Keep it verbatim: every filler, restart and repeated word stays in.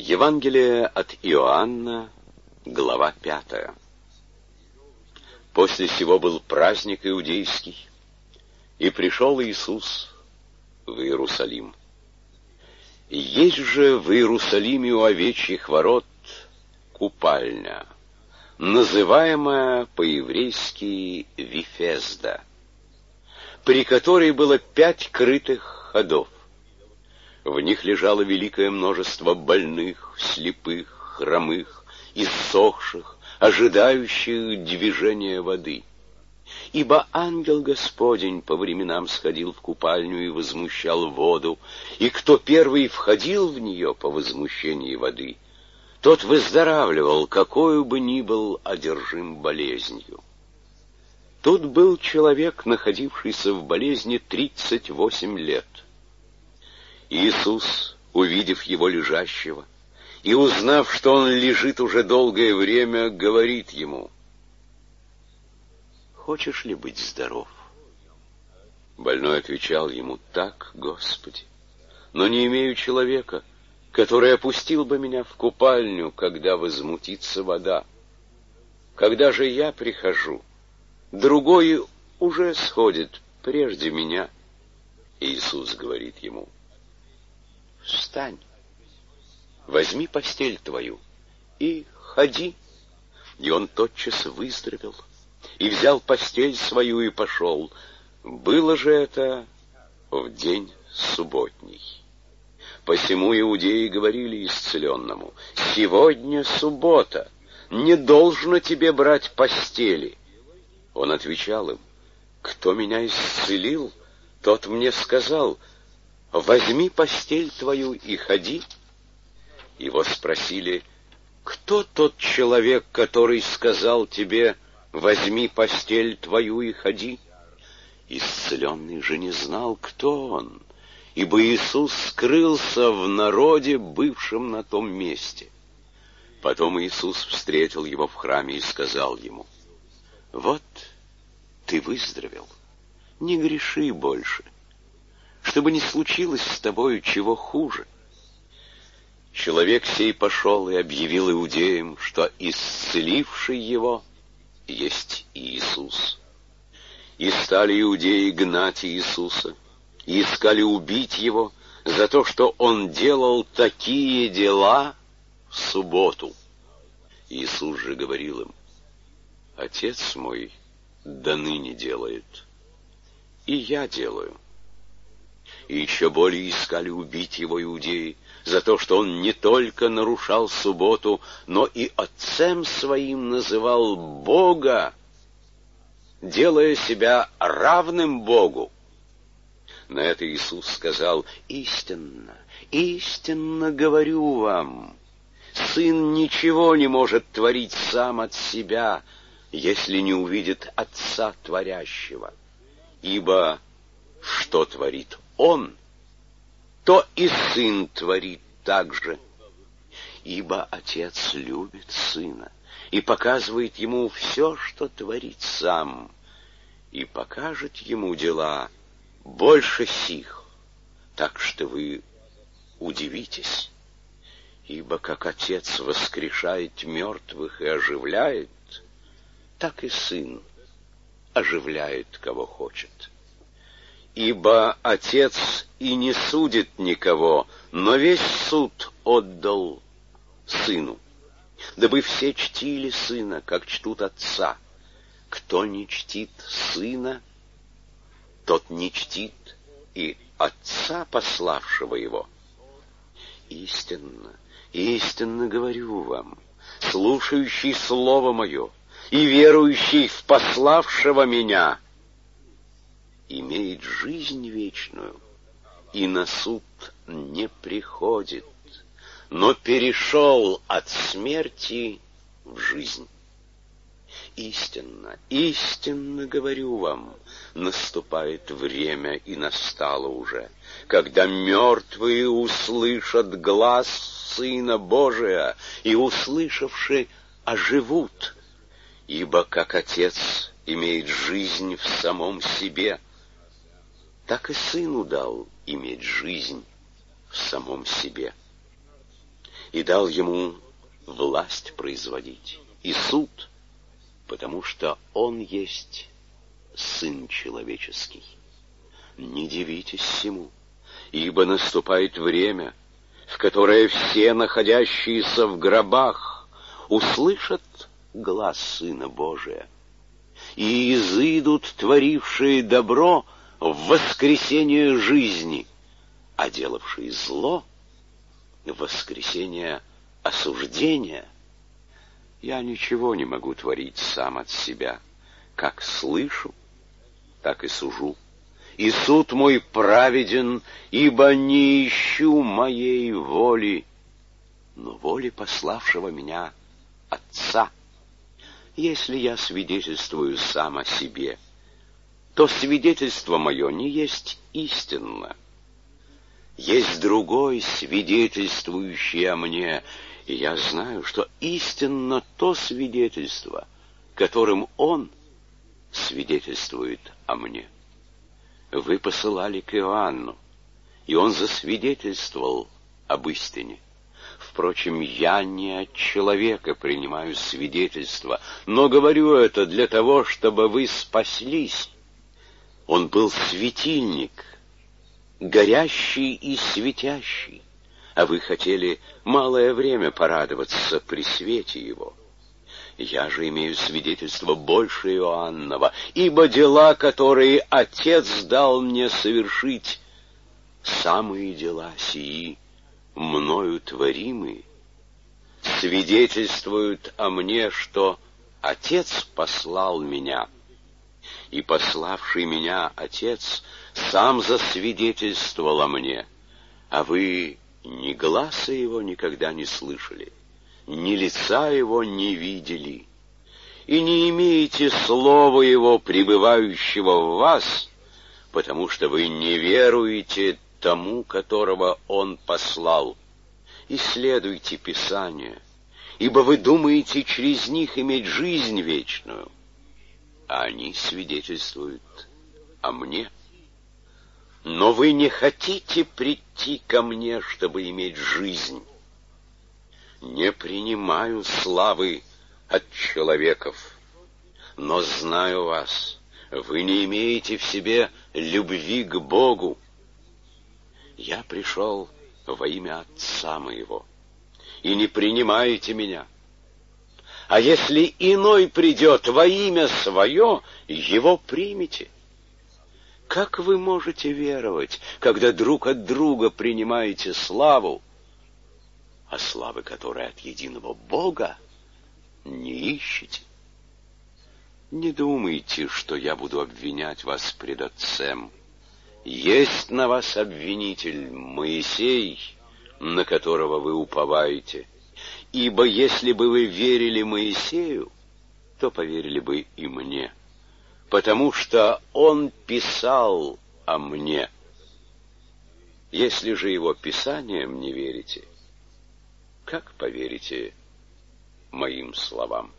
Евангелие от Иоанна, глава пятая. После сего был праздник иудейский, и пришел Иисус в Иерусалим. Есть же в Иерусалиме у овечьих ворот купальня, называемая по-еврейски Вифезда, при которой было пять крытых ходов. В них лежало великое множество больных, слепых, хромых, иссохших, ожидающих движения воды. Ибо ангел Господень по временам сходил в купальню и возмущал воду, и кто первый входил в нее по возмущении воды, тот выздоравливал, какой бы ни был одержим болезнью. Тут был человек, находившийся в болезни тридцать восемь лет. Иисус, увидев его лежащего, и узнав, что он лежит уже долгое время, говорит ему: «Хочешь ли быть здоров?» Больной отвечал ему: «Так, Господи, но не имею человека, который опустил бы меня в купальню, когда возмутится вода. Когда же я прихожу, другой уже сходит прежде меня». Иисус говорит ему: «Встань, возьми постель твою и ходи». И он тотчас выздоровел, и взял постель свою и пошел. Было же это в день субботний. Посему иудеи говорили исцеленному: «Сегодня суббота, не должно тебе брать постели». Он отвечал им: «Кто меня исцелил, тот мне сказал: возьми постель твою и ходи». Его спросили: «Кто тот человек, который сказал тебе: возьми постель твою и ходи?» Исцеленный же не знал, кто он, ибо Иисус скрылся в народе, бывшем на том месте. Потом Иисус встретил его в храме и сказал ему: «Вот ты выздоровел, не греши больше, чтобы не случилось с тобою чего хуже». Человек сей пошел и объявил иудеям, что исцеливший его есть Иисус. И стали иудеи гнать Иисуса, и искали убить его за то, что он делал такие дела в субботу. Иисус же говорил им: «Отец мой до ныне делает, и я делаю». И еще более искали убить его иудеи за то, что он не только нарушал субботу, но и отцем своим называл Бога, делая себя равным Богу. На это Иисус сказал: «Истинно, истинно говорю вам, Сын ничего не может творить сам от себя, если не увидит Отца Творящего. Ибо что творит Он, то и Сын творит так же. Ибо Отец любит Сына и показывает Ему все, что творит Сам, и покажет Ему дела больше сих, так что вы удивитесь. Ибо как Отец воскрешает мертвых и оживляет, так и Сын оживляет, кого хочет. Ибо Отец и не судит никого, но весь суд отдал Сыну, дабы все чтили Сына, как чтут Отца. Кто не чтит Сына, тот не чтит и Отца, пославшего Его. Истинно, истинно говорю вам, слушающий Слово Мое и верующий в пославшего Меня имеет жизнь вечную, и на суд не приходит, но перешел от смерти в жизнь. Истинно, истинно говорю вам, наступает время, и настало уже, когда мертвые услышат глас Сына Божия, и, услышавши, оживут. Ибо как Отец имеет жизнь в самом себе, так и Сыну дал иметь жизнь в самом себе. и дал ему власть производить, и суд, потому что он есть Сын Человеческий. Не дивитесь сему, ибо наступает время, в которое все находящиеся в гробах услышат глас Сына Божия, и изыдут творившие добро в воскресение жизни, а делавшие зло в воскресение осуждения. Я ничего не могу творить сам от себя. Как слышу, так и сужу. И суд мой праведен, ибо не ищу моей воли, но воли пославшего меня Отца. Если я свидетельствую сам о себе, то свидетельство мое не есть истинно. Есть другой, свидетельствующий о мне, и я знаю, что истинно то свидетельство, которым он свидетельствует о мне. Вы посылали к Иоанну, и он засвидетельствовал об истине. Впрочем, я не от человека принимаю свидетельство, но говорю это для того, чтобы вы спаслись. Он был светильник, горящий и светящий, а вы хотели малое время порадоваться при свете его. Я же имею свидетельство больше Иоаннова, ибо дела, которые Отец дал мне совершить, самые дела сии, мною творимые, свидетельствуют о мне, что Отец послал меня, и пославший меня Отец сам засвидетельствовал о мне, а вы ни гласа его никогда не слышали, ни лица его не видели, и не имеете слова его, пребывающего в вас, потому что вы не веруете тому, которого он послал. Исследуйте Писания, ибо вы думаете через них иметь жизнь вечную, а они свидетельствуют о мне. Но вы не хотите прийти ко мне, чтобы иметь жизнь. Не принимаю славы от человеков, но знаю вас, вы не имеете в себе любви к Богу. Я пришел во имя Отца моего, и не принимаете меня. А если иной придет во имя свое, его примите. Как вы можете веровать, когда друг от друга принимаете славу, а славы, которой от единого Бога, не ищете? Не думайте, что я буду обвинять вас пред Отцем. Есть на вас обвинитель Моисей, на которого вы уповаете. Ибо если бы вы верили Моисею, то поверили бы и мне, потому что он писал о мне. Если же его писаниям не верите, как поверите моим словам?